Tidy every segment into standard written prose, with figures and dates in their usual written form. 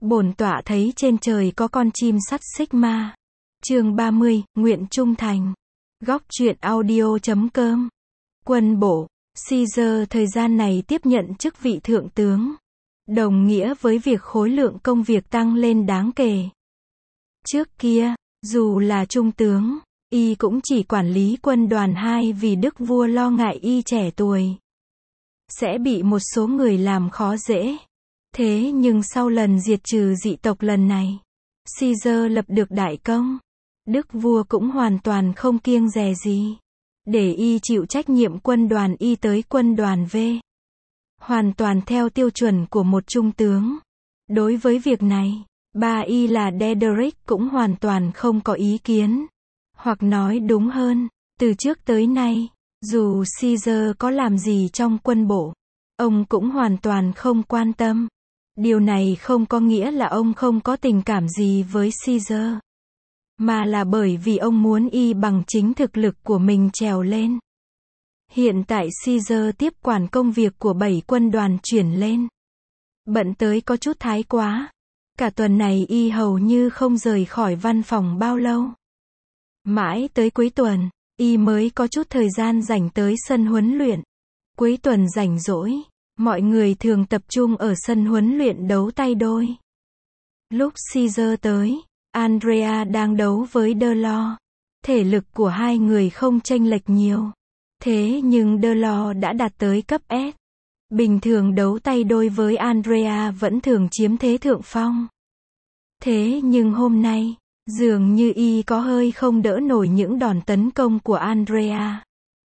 Bổn tọa thấy trên trời có con chim sắt xích ma. Chương 30, nguyện trung thành. Góc truyện audio.com. Quân bộ, Caesar thời gian này tiếp nhận chức vị thượng tướng, đồng nghĩa với việc khối lượng công việc tăng lên đáng kể. Trước kia, dù là trung tướng, y cũng chỉ quản lý quân đoàn 2 vì đức vua lo ngại y trẻ tuổi sẽ bị một số người làm khó dễ. Thế nhưng sau lần diệt trừ dị tộc lần này, Caesar lập được đại công. Đức vua cũng hoàn toàn không kiêng dè gì, để y chịu trách nhiệm quân đoàn Y tới quân đoàn V. Hoàn toàn theo tiêu chuẩn của một trung tướng. Đối với việc này, ba y là Frederick cũng hoàn toàn không có ý kiến. Hoặc nói đúng hơn, từ trước tới nay, dù Caesar có làm gì trong quân bộ, ông cũng hoàn toàn không quan tâm. Điều này không có nghĩa là ông không có tình cảm gì với Caesar, mà là bởi vì ông muốn y bằng chính thực lực của mình trèo lên. Hiện tại Caesar tiếp quản công việc của 7 quân đoàn chuyển lên. Bận tới có chút thái quá. Cả tuần này y hầu như không rời khỏi văn phòng bao lâu. Mãi tới cuối tuần, y mới có chút thời gian rảnh tới sân huấn luyện. Cuối tuần rảnh rỗi, mọi người thường tập trung ở sân huấn luyện đấu tay đôi. Lúc Caesar tới, Andrea đang đấu với Delors. Thể lực của hai người không chênh lệch nhiều. Thế nhưng Delors đã đạt tới cấp S. Bình thường đấu tay đôi với Andrea vẫn thường chiếm thế thượng phong. Thế nhưng hôm nay, dường như y có hơi không đỡ nổi những đòn tấn công của Andrea.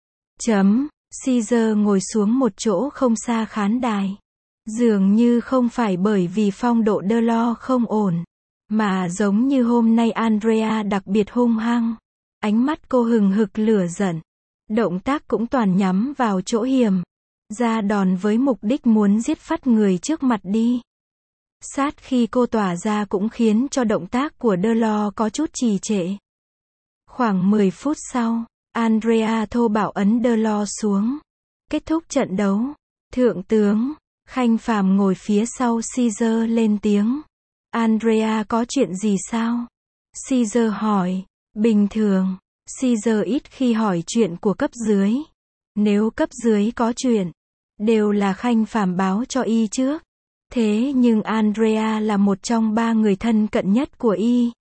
Caesar ngồi xuống một chỗ không xa khán đài. Dường như không phải bởi vì phong độ Delors không ổn, mà giống như hôm nay Andrea đặc biệt hung hăng. Ánh mắt cô hừng hực lửa giận. Động tác cũng toàn nhắm vào chỗ hiểm. Ra đòn với mục đích muốn giết phát người trước mặt đi. Sát khi cô tỏa ra cũng khiến cho động tác của Delors có chút trì trệ. Khoảng 10 phút sau, Andrea thô bạo ấn Delors xuống. Kết thúc trận đấu, thượng tướng Khanh Phàm ngồi phía sau Caesar lên tiếng. Andrea có chuyện gì sao? Caesar hỏi. Bình thường, Caesar ít khi hỏi chuyện của cấp dưới. Nếu cấp dưới có chuyện, đều là Khanh Phàm báo cho y trước. Thế nhưng Andrea là một trong 3 người thân cận nhất của y.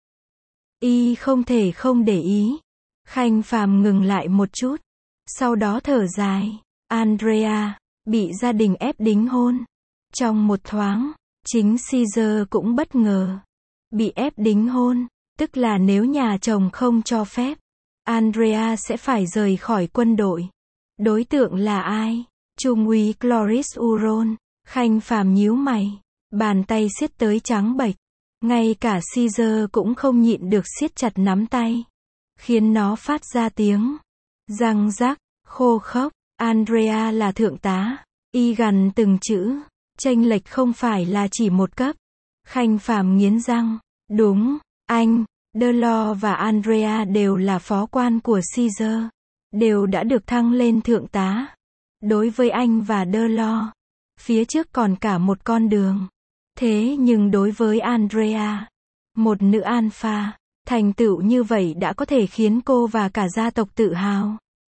Y không thể không để ý. Khanh Phàm ngừng lại một chút. Sau đó thở dài. Andrea bị gia đình ép đính hôn. Trong một thoáng, chính Caesar cũng bất ngờ. Bị ép đính hôn, tức là nếu nhà chồng không cho phép, Andrea sẽ phải rời khỏi quân đội. Đối tượng là ai? Trung úy Cloris Uron. Khanh Phàm nhíu mày, bàn tay siết tới trắng bệch. Ngay cả Caesar cũng không nhịn được siết chặt nắm tay, khiến nó phát ra tiếng răng rắc, khô khốc. Andrea là thượng tá. Y gằn từng chữ, chênh lệch không phải là chỉ một cấp. Khanh Phàm nghiến răng. Đúng, anh, Delors và Andrea đều là phó quan của Caesar, đều đã được thăng lên thượng tá. Đối với anh và Delors, phía trước còn cả một con đường. Thế nhưng đối với Andrea, một nữ alpha, thành tựu như vậy đã có thể khiến cô và cả gia tộc tự hào.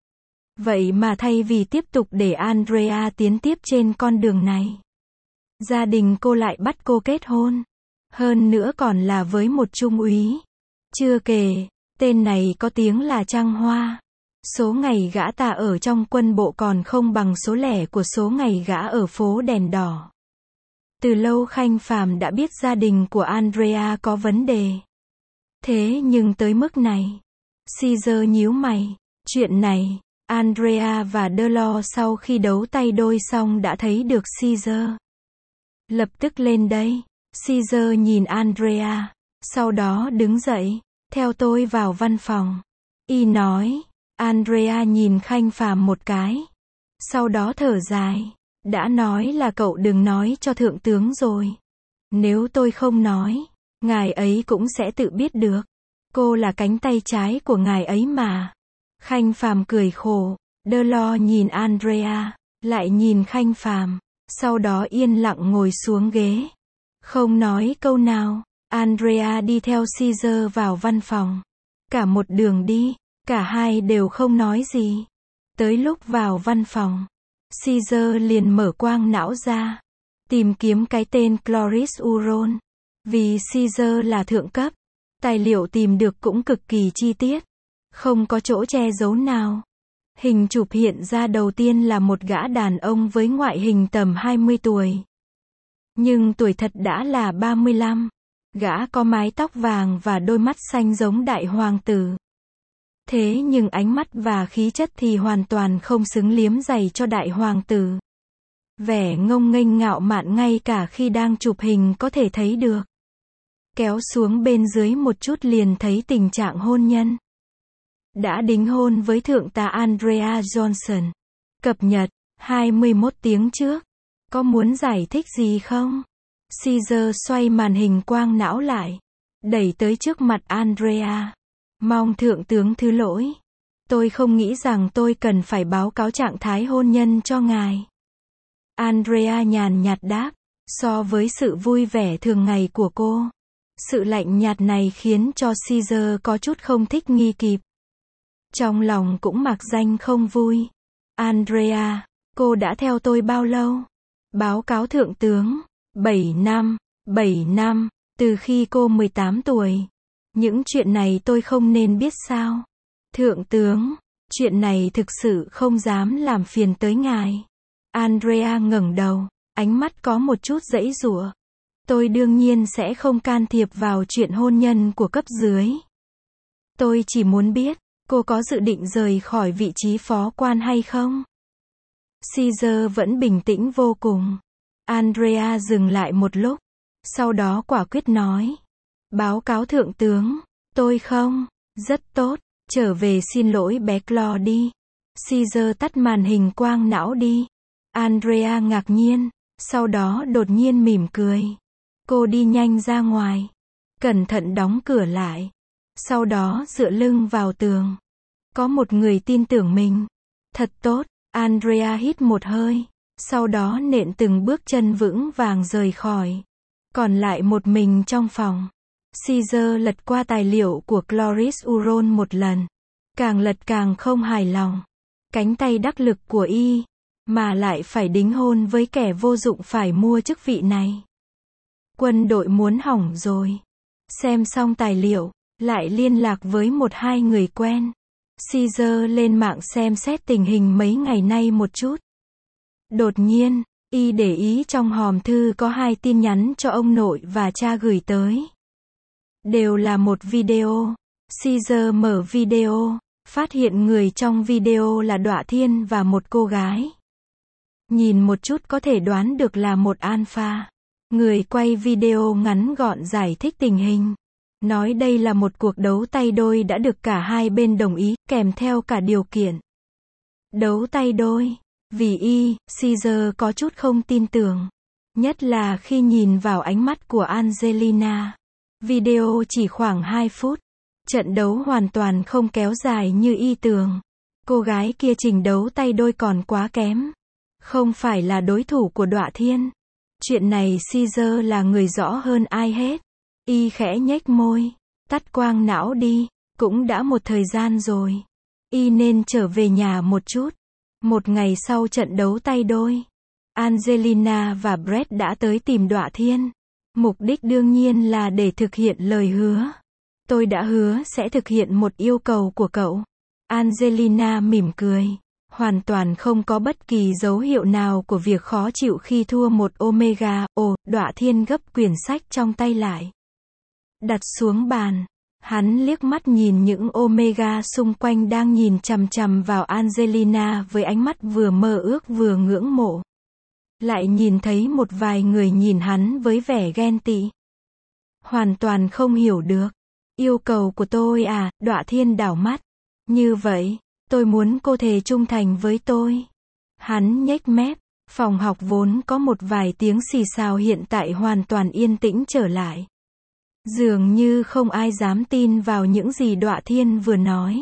Vậy mà thay vì tiếp tục để Andrea tiến tiếp trên con đường này, gia đình cô lại bắt cô kết hôn. Hơn nữa còn là với một trung úy. Chưa kể, tên này có tiếng là trăng hoa. Số ngày gã ta ở trong quân bộ còn không bằng số lẻ của số ngày gã ở phố đèn đỏ. Từ lâu Khanh Phàm đã biết gia đình của Andrea có vấn đề. Thế nhưng tới mức này, Caesar nhíu mày. Chuyện này, Andrea và Delors sau khi đấu tay đôi xong đã thấy được Caesar. Lập tức lên đây. Caesar nhìn Andrea, sau đó đứng dậy. Theo tôi vào văn phòng. Y nói. Andrea nhìn Khanh Phàm một cái. Sau đó thở dài. Đã nói là cậu đừng nói cho thượng tướng rồi. Nếu tôi không nói, ngài ấy cũng sẽ tự biết được. Cô là cánh tay trái của ngài ấy mà. Khanh Phàm cười khổ. Delors nhìn Andrea, lại nhìn Khanh Phàm, sau đó yên lặng ngồi xuống ghế. Không nói câu nào, Andrea đi theo Caesar vào văn phòng. Cả một đường đi, cả hai đều không nói gì. Tới lúc vào văn phòng, Caesar liền mở quang não ra, tìm kiếm cái tên Chloris Uron. Vì Caesar là thượng cấp, tài liệu tìm được cũng cực kỳ chi tiết, không có chỗ che giấu nào. Hình chụp hiện ra đầu tiên là một gã đàn ông với ngoại hình tầm 20 tuổi. Nhưng tuổi thật đã là 35. Gã có mái tóc vàng và đôi mắt xanh giống đại hoàng tử. Thế nhưng ánh mắt và khí chất thì hoàn toàn không xứng liếm giày cho đại hoàng tử. Vẻ ngông nghênh ngạo mạn ngay cả khi đang chụp hình có thể thấy được. Kéo xuống bên dưới một chút liền thấy tình trạng hôn nhân. Đã đính hôn với thượng tá Andrea Johnson. Cập nhật, 21 tiếng trước. Có muốn giải thích gì không? Caesar xoay màn hình quang não lại, đẩy tới trước mặt Andrea. Mong thượng tướng thứ lỗi. Tôi không nghĩ rằng tôi cần phải báo cáo trạng thái hôn nhân cho ngài. Andrea nhàn nhạt đáp, so với sự vui vẻ thường ngày của cô. Sự lạnh nhạt này khiến cho Caesar có chút không thích nghi kịp. Trong lòng cũng mặc danh không vui. Andrea, cô đã theo tôi bao lâu? Báo cáo thượng tướng, 7 năm, từ khi cô 18 tuổi. Những chuyện này tôi không nên biết sao? Thượng tướng, chuyện này thực sự không dám làm phiền tới ngài. Andrea ngẩng đầu, ánh mắt có một chút giãy giụa. Tôi đương nhiên sẽ không can thiệp vào chuyện hôn nhân của cấp dưới. Tôi chỉ muốn biết, cô có dự định rời khỏi vị trí phó quan hay không? Caesar vẫn bình tĩnh vô cùng. Andrea dừng lại một lúc, sau đó quả quyết nói. Báo cáo thượng tướng, tôi không. Rất tốt, trở về xin lỗi bé Clo đi. Caesar tắt màn hình quang não đi. Andrea ngạc nhiên, sau đó đột nhiên mỉm cười. Cô đi nhanh ra ngoài, cẩn thận đóng cửa lại. Sau đó dựa lưng vào tường. Có một người tin tưởng mình. Thật tốt, Andrea hít một hơi. Sau đó nện từng bước chân vững vàng rời khỏi. Còn lại một mình trong phòng. Caesar lật qua tài liệu của Chloris Uron một lần. Càng lật càng không hài lòng. Cánh tay đắc lực của y, mà lại phải đính hôn với kẻ vô dụng phải mua chức vị này. Quân đội muốn hỏng rồi. Xem xong tài liệu, lại liên lạc với một hai người quen. Caesar lên mạng xem xét tình hình mấy ngày nay một chút. Đột nhiên, y để ý trong hòm thư có 2 tin nhắn cho ông nội và cha gửi tới. Đều là một video. Caesar mở video, phát hiện người trong video là Đọa Thiên và một cô gái. Nhìn một chút có thể đoán được là một alpha. Người quay video ngắn gọn giải thích tình hình. Nói đây là một cuộc đấu tay đôi đã được cả hai bên đồng ý, kèm theo cả điều kiện. Đấu tay đôi. Vì Caesar có chút không tin tưởng. Nhất là khi nhìn vào ánh mắt của Angelina. Video chỉ khoảng 2 phút. Trận đấu hoàn toàn không kéo dài như y tưởng. Cô gái kia trình đấu tay đôi còn quá kém. Không phải là đối thủ của Đọa Thiên. Chuyện này Caesar là người rõ hơn ai hết. Y khẽ nhếch môi. Tắt quang não đi. Cũng đã một thời gian rồi. Y nên trở về nhà một chút. Một ngày sau trận đấu tay đôi, Angelina và Brett đã tới tìm Đọa Thiên. Mục đích đương nhiên là để thực hiện lời hứa. Tôi đã hứa sẽ thực hiện một yêu cầu của cậu. Angelina mỉm cười. Hoàn toàn không có bất kỳ dấu hiệu nào của việc khó chịu khi thua một Omega. Đọa Thiên gấp quyển sách trong tay lại. Đặt xuống bàn. Hắn liếc mắt nhìn những Omega xung quanh đang nhìn chằm chằm vào Angelina với ánh mắt vừa mơ ước vừa ngưỡng mộ. Lại nhìn thấy một vài người nhìn hắn với vẻ ghen tị. Hoàn toàn không hiểu được. Yêu cầu của tôi à, Đọa Thiên đảo mắt. Như vậy, tôi muốn cô thề trung thành với tôi. Hắn nhếch mép. Phòng học vốn có một vài tiếng xì xào hiện tại hoàn toàn yên tĩnh trở lại. Dường như không ai dám tin vào những gì Đọa Thiên vừa nói.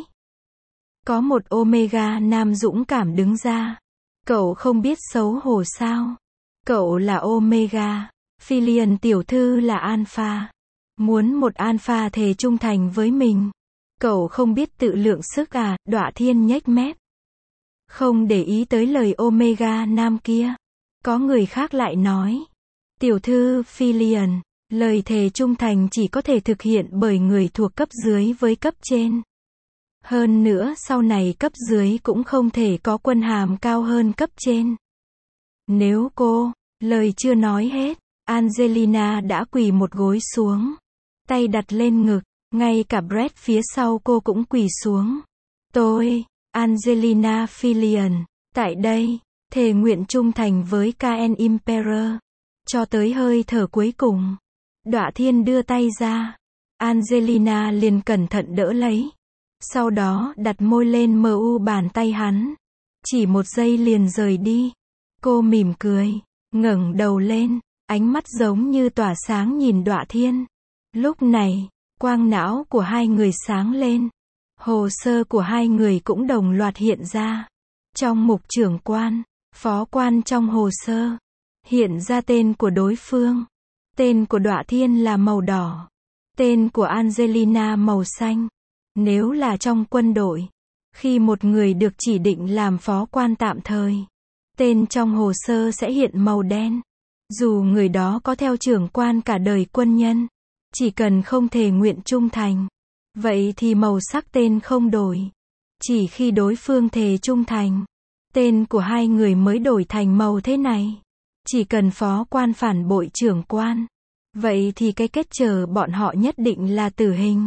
Có một Omega nam dũng cảm đứng ra. Cậu không biết xấu hổ sao? Cậu là Omega. Philion tiểu thư là alpha. Muốn một alpha thề trung thành với mình. Cậu không biết tự lượng sức à, Đọa Thiên nhếch mép. Không để ý tới lời Omega nam kia. Có người khác lại nói. Tiểu thư Philion, lời thề trung thành chỉ có thể thực hiện bởi người thuộc cấp dưới với cấp trên. Hơn nữa sau này cấp dưới cũng không thể có quân hàm cao hơn cấp trên. Nếu cô, lời chưa nói hết, Angelina đã quỳ một gối xuống. Tay đặt lên ngực, ngay cả Brett phía sau cô cũng quỳ xuống. Tôi, Angelina Philion, tại đây, thề nguyện trung thành với KN Emperor. Cho tới hơi thở cuối cùng. Đọa Thiên đưa tay ra. Angelina liền cẩn thận đỡ lấy. Sau đó đặt môi lên mu bàn tay hắn. Chỉ một giây liền rời đi. Cô mỉm cười, ngẩng đầu lên, ánh mắt giống như tỏa sáng nhìn Đọa Thiên. Lúc này, quang não của hai người sáng lên. Hồ sơ của hai người cũng đồng loạt hiện ra. Trong mục trưởng quan, phó quan trong hồ sơ, hiện ra tên của đối phương. Tên của Đọa Thiên là màu đỏ. Tên của Angelina màu xanh. Nếu là trong quân đội, khi một người được chỉ định làm phó quan tạm thời, tên trong hồ sơ sẽ hiện màu đen. Dù người đó có theo trưởng quan cả đời quân nhân, chỉ cần không thề nguyện trung thành, vậy thì màu sắc tên không đổi. Chỉ khi đối phương thề trung thành, tên của hai người mới đổi thành màu thế này. Chỉ cần phó quan phản bội trưởng quan, vậy thì cái kết chờ bọn họ nhất định là tử hình.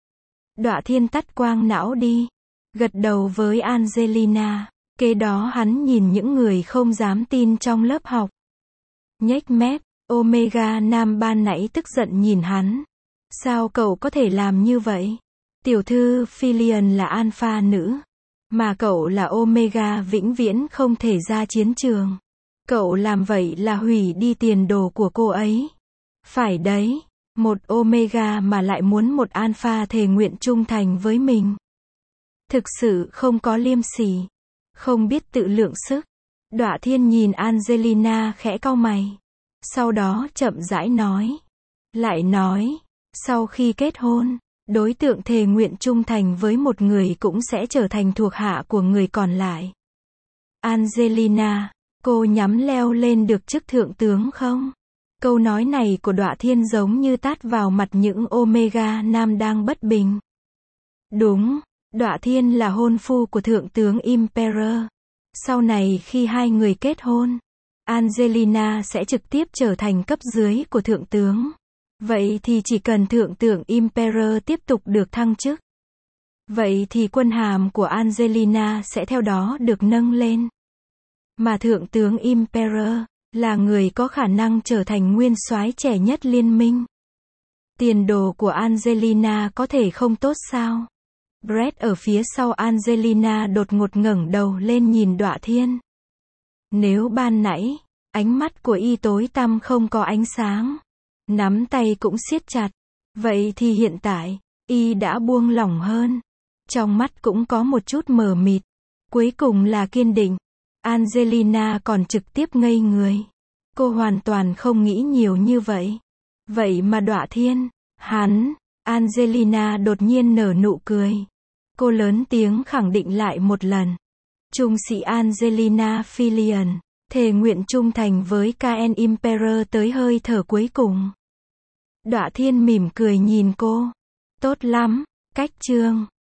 Đọa Thiên tắt quang não đi, gật đầu với Angelina. Kế đó hắn nhìn những người không dám tin trong lớp học. Nhếch mép, Omega nam ban nãy tức giận nhìn hắn. Sao cậu có thể làm như vậy? Tiểu thư Philion là alpha nữ, mà cậu là Omega vĩnh viễn không thể ra chiến trường. Cậu làm vậy là hủy đi tiền đồ của cô ấy. Phải đấy, một Omega mà lại muốn một alpha thề nguyện trung thành với mình. Thực sự không có liêm sỉ, không biết tự lượng sức. Đọa Thiên nhìn Angelina khẽ cau mày. Sau đó chậm rãi nói. Lại nói, sau khi kết hôn, đối tượng thề nguyện trung thành với một người cũng sẽ trở thành thuộc hạ của người còn lại. Angelina, cô nhắm leo lên được chức thượng tướng không? Câu nói này của Đọa Thiên giống như tát vào mặt những Omega nam đang bất bình. Đúng, Đọa Thiên là hôn phu của thượng tướng Emperor. Sau này khi hai người kết hôn, Angelina sẽ trực tiếp trở thành cấp dưới của thượng tướng. Vậy thì chỉ cần thượng tướng Emperor tiếp tục được thăng chức, vậy thì quân hàm của Angelina sẽ theo đó được nâng lên. Mà thượng tướng Emperor là người có khả năng trở thành nguyên soái trẻ nhất liên minh. Tiền đồ của Angelina có thể không tốt sao? Brett ở phía sau Angelina đột ngột ngẩng đầu lên nhìn Đọa Thiên. Nếu ban nãy, ánh mắt của y tối tăm không có ánh sáng, nắm tay cũng siết chặt, vậy thì hiện tại, y đã buông lỏng hơn. Trong mắt cũng có một chút mờ mịt, cuối cùng là kiên định. Angelina còn trực tiếp ngây người. Cô hoàn toàn không nghĩ nhiều như vậy. Vậy mà Đọa Thiên, hắn, Angelina đột nhiên nở nụ cười. Cô lớn tiếng khẳng định lại một lần. Trung sĩ Angelina Philion, thề nguyện trung thành với KN Emperor tới hơi thở cuối cùng. Đọa Thiên mỉm cười nhìn cô. Tốt lắm, cách chương.